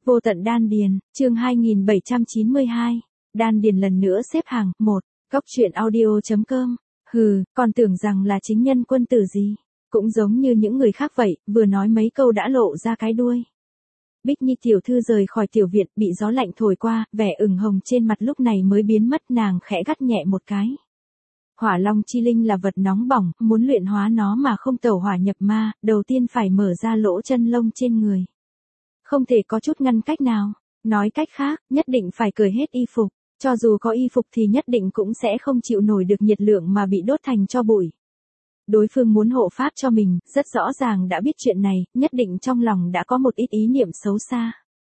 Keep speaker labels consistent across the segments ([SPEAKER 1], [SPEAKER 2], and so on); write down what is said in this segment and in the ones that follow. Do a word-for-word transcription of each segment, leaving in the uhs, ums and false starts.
[SPEAKER 1] Vô tận đan điền, chương hai nghìn bảy trăm chín mươi hai. Đan điền lần nữa xếp hàng, một. Góc truyện audio.com. Hừ, còn tưởng rằng là chính nhân quân tử gì. Cũng giống như những người khác vậy, vừa nói mấy câu đã lộ ra cái đuôi. Bích Nhi tiểu thư rời khỏi tiểu viện, bị gió lạnh thổi qua, vẻ ửng hồng trên mặt lúc này mới biến mất, nàng khẽ gắt nhẹ một cái. Hỏa Long chi linh là vật nóng bỏng, muốn luyện hóa nó mà không tẩu hỏa nhập ma, đầu tiên phải mở ra lỗ chân lông trên người. Không thể có chút ngăn cách nào. Nói cách khác, nhất định phải cởi hết y phục. Cho dù có y phục thì nhất định cũng sẽ không chịu nổi được nhiệt lượng mà bị đốt thành tro bụi. Đối phương muốn hộ pháp cho mình, rất rõ ràng đã biết chuyện này, nhất định trong lòng đã có một ít ý niệm xấu xa.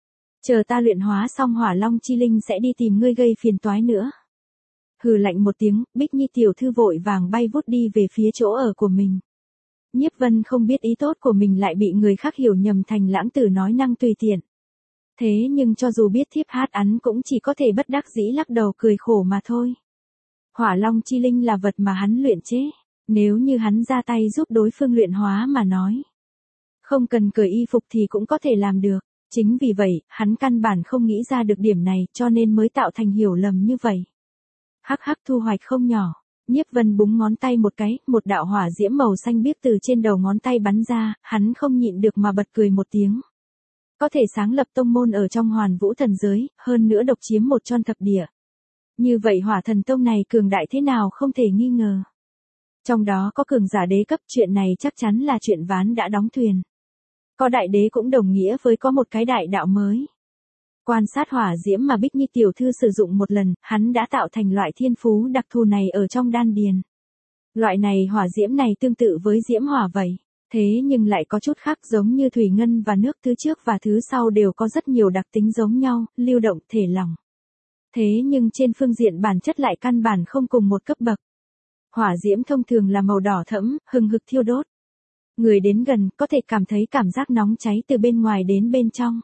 [SPEAKER 1] Chờ ta luyện hóa xong Hỏa Long chi linh sẽ đi tìm ngươi gây phiền toái nữa. Hừ lạnh một tiếng, Bích Nhi tiểu thư vội vàng bay vút đi về phía chỗ ở của mình. Nhiếp Vân không biết ý tốt của mình lại bị người khác hiểu nhầm thành lãng tử nói năng tùy tiện. Thế nhưng cho dù biết thiếp hát ắn cũng chỉ có thể bất đắc dĩ lắc đầu cười khổ mà thôi. Hỏa Long chi linh là vật mà hắn luyện chế. Nếu như hắn ra tay giúp đối phương luyện hóa mà nói. Không cần cởi y phục thì cũng có thể làm được. Chính vì vậy, hắn căn bản không nghĩ ra được điểm này cho nên mới tạo thành hiểu lầm như vậy. Hắc hắc thu hoạch không nhỏ. Nhiếp Vân búng ngón tay một cái, một đạo hỏa diễm màu xanh biếc từ trên đầu ngón tay bắn ra, hắn không nhịn được mà bật cười một tiếng. Có thể sáng lập tông môn ở trong Hoàn Vũ thần giới, hơn nữa độc chiếm một tròn thập địa. Như vậy Hỏa Thần Tông này cường đại thế nào không thể nghi ngờ. Trong đó có cường giả đế cấp, chuyện này chắc chắn là chuyện ván đã đóng thuyền. Có đại đế cũng đồng nghĩa với có một cái đại đạo mới. Quan sát hỏa diễm mà Bích Nhi tiểu thư sử dụng một lần, hắn đã tạo thành loại thiên phú đặc thù này ở trong đan điền. Loại này hỏa diễm này tương tự với diễm hỏa vậy, thế nhưng lại có chút khác, giống như thủy ngân và nước, thứ trước và thứ sau đều có rất nhiều đặc tính giống nhau, lưu động, thể lỏng. Thế nhưng trên phương diện bản chất lại căn bản không cùng một cấp bậc. Hỏa diễm thông thường là màu đỏ thẫm, hừng hực thiêu đốt. Người đến gần có thể cảm thấy cảm giác nóng cháy từ bên ngoài đến bên trong.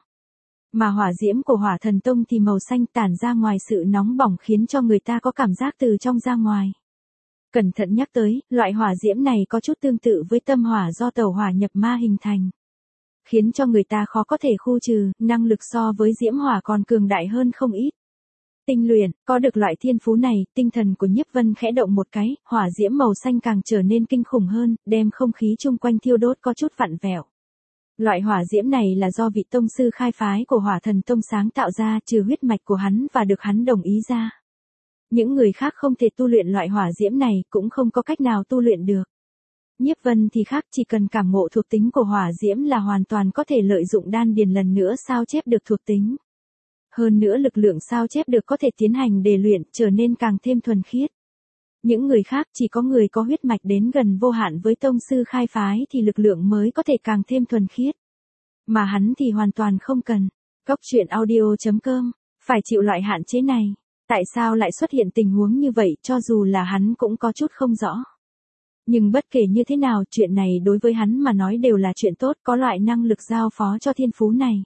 [SPEAKER 1] Mà hỏa diễm của Hỏa Thần Tông thì màu xanh tản ra ngoài, sự nóng bỏng khiến cho người ta có cảm giác từ trong ra ngoài. Cẩn thận nhắc tới, loại hỏa diễm này có chút tương tự với tâm hỏa do tẩu hỏa nhập ma hình thành. Khiến cho người ta khó có thể khu trừ, năng lực so với diễm hỏa còn cường đại hơn không ít. Tinh luyện, có được loại thiên phú này, tinh thần của Nhiếp Vân khẽ động một cái, hỏa diễm màu xanh càng trở nên kinh khủng hơn, đem không khí chung quanh thiêu đốt có chút vặn vẹo. Loại hỏa diễm này là do vị tông sư khai phái của Hỏa Thần Tông sáng tạo ra, trừ huyết mạch của hắn và được hắn đồng ý ra. Những người khác không thể tu luyện loại hỏa diễm này, cũng không có cách nào tu luyện được. Nhiếp Vân thì khác, chỉ cần cảm ngộ thuộc tính của hỏa diễm là hoàn toàn có thể lợi dụng đan điền lần nữa sao chép được thuộc tính. Hơn nữa lực lượng sao chép được có thể tiến hành để luyện, trở nên càng thêm thuần khiết. Những người khác, chỉ có người có huyết mạch đến gần vô hạn với tông sư khai phái thì lực lượng mới có thể càng thêm thuần khiết. Mà hắn thì hoàn toàn không cần. Góc truyện audio.com, phải chịu loại hạn chế này. Tại sao lại xuất hiện tình huống như vậy, cho dù là hắn cũng có chút không rõ. Nhưng bất kể như thế nào, chuyện này đối với hắn mà nói đều là chuyện tốt, có loại năng lực giao phó cho thiên phú này.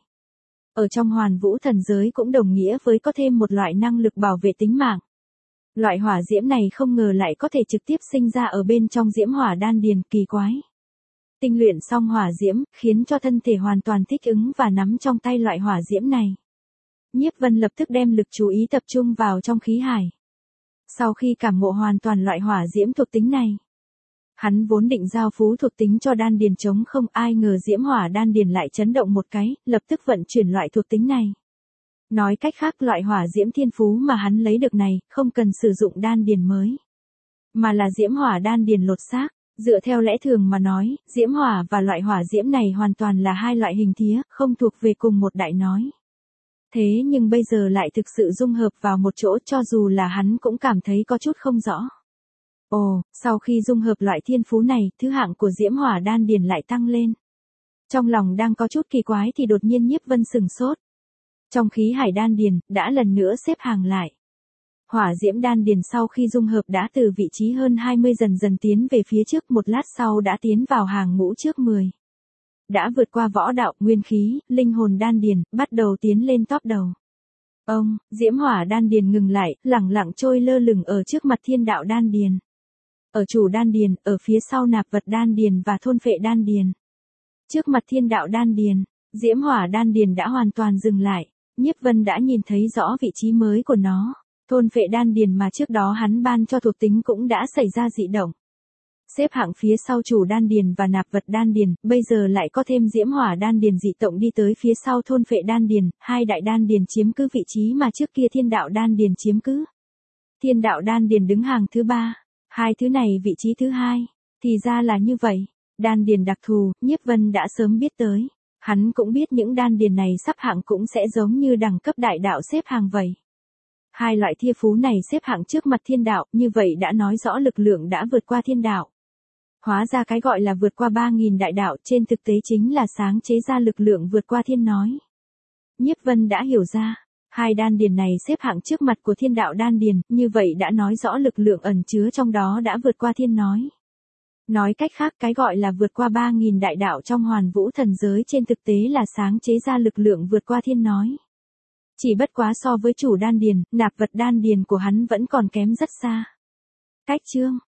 [SPEAKER 1] Ở trong Hoàn Vũ thần giới cũng đồng nghĩa với có thêm một loại năng lực bảo vệ tính mạng. Loại hỏa diễm này không ngờ lại có thể trực tiếp sinh ra ở bên trong diễm hỏa đan điền, kỳ quái. Tinh luyện xong hỏa diễm, khiến cho thân thể hoàn toàn thích ứng và nắm trong tay loại hỏa diễm này. Nhiếp Vân lập tức đem lực chú ý tập trung vào trong khí hải. Sau khi cảm ngộ hoàn toàn loại hỏa diễm thuộc tính này, hắn vốn định giao phú thuộc tính cho đan điền trống không, ai ngờ diễm hỏa đan điền lại chấn động một cái, lập tức vận chuyển loại thuộc tính này. Nói cách khác, loại hỏa diễm thiên phú mà hắn lấy được này, không cần sử dụng đan điền mới, mà là diễm hỏa đan điền lột xác. Dựa theo lẽ thường mà nói, diễm hỏa và loại hỏa diễm này hoàn toàn là hai loại hình thía, không thuộc về cùng một đại nói. Thế nhưng bây giờ lại thực sự dung hợp vào một chỗ, cho dù là hắn cũng cảm thấy có chút không rõ. Ồ, sau khi dung hợp loại thiên phú này, thứ hạng của diễm hỏa đan điền lại tăng lên. Trong lòng đang có chút kỳ quái thì đột nhiên Nhiếp Vân sừng sốt. Trong khí hải đan điền, đã lần nữa xếp hàng lại. Hỏa diễm đan điền sau khi dung hợp đã từ vị trí hơn hai mươi dần dần tiến về phía trước, một lát sau đã tiến vào hàng ngũ trước mười. Đã vượt qua võ đạo, nguyên khí, linh hồn đan điền, bắt đầu tiến lên top đầu. Ông, diễm hỏa đan điền ngừng lại, lẳng lặng trôi lơ lửng ở trước mặt thiên đạo đan điền. Ở chủ đan điền, ở phía sau nạp vật đan điền và thôn phệ đan điền. Trước mặt thiên đạo đan điền, Diễm hỏa đan điền đã hoàn toàn dừng lại, Nhiếp Vân đã nhìn thấy rõ vị trí mới của nó. Thôn phệ đan điền mà trước đó hắn ban cho thuộc tính cũng đã xảy ra dị động. Xếp hạng phía sau chủ đan điền và nạp vật đan điền, bây giờ lại có thêm diễm hỏa đan điền dị động đi tới phía sau thôn phệ đan điền, hai đại đan điền chiếm cứ vị trí mà trước kia thiên đạo đan điền chiếm cứ. Thiên đạo đan điền đứng hàng thứ ba, hai thứ này vị trí thứ hai, thì ra là như vậy. Đan điền đặc thù, Nhiếp Vân đã sớm biết tới. Hắn cũng biết những đan điền này sắp hạng cũng sẽ giống như đẳng cấp đại đạo xếp hàng vậy. Hai loại thiên phú này xếp hạng trước mặt thiên đạo, như vậy đã nói rõ lực lượng đã vượt qua thiên đạo. Hóa ra cái gọi là vượt qua ba nghìn đại đạo trên thực tế chính là sáng chế ra lực lượng vượt qua thiên nói. Nhiếp Vân đã hiểu ra, hai đan điền này xếp hạng trước mặt của thiên đạo đan điền, như vậy đã nói rõ lực lượng ẩn chứa trong đó đã vượt qua thiên nói. Nói cách khác cái gọi là vượt qua ba nghìn đại đạo trong hoàn vũ thần giới trên thực tế là sáng chế ra lực lượng vượt qua thiên nói. Chỉ bất quá so với chủ đan điền, nạp vật đan điền của hắn vẫn còn kém rất xa. Cách chương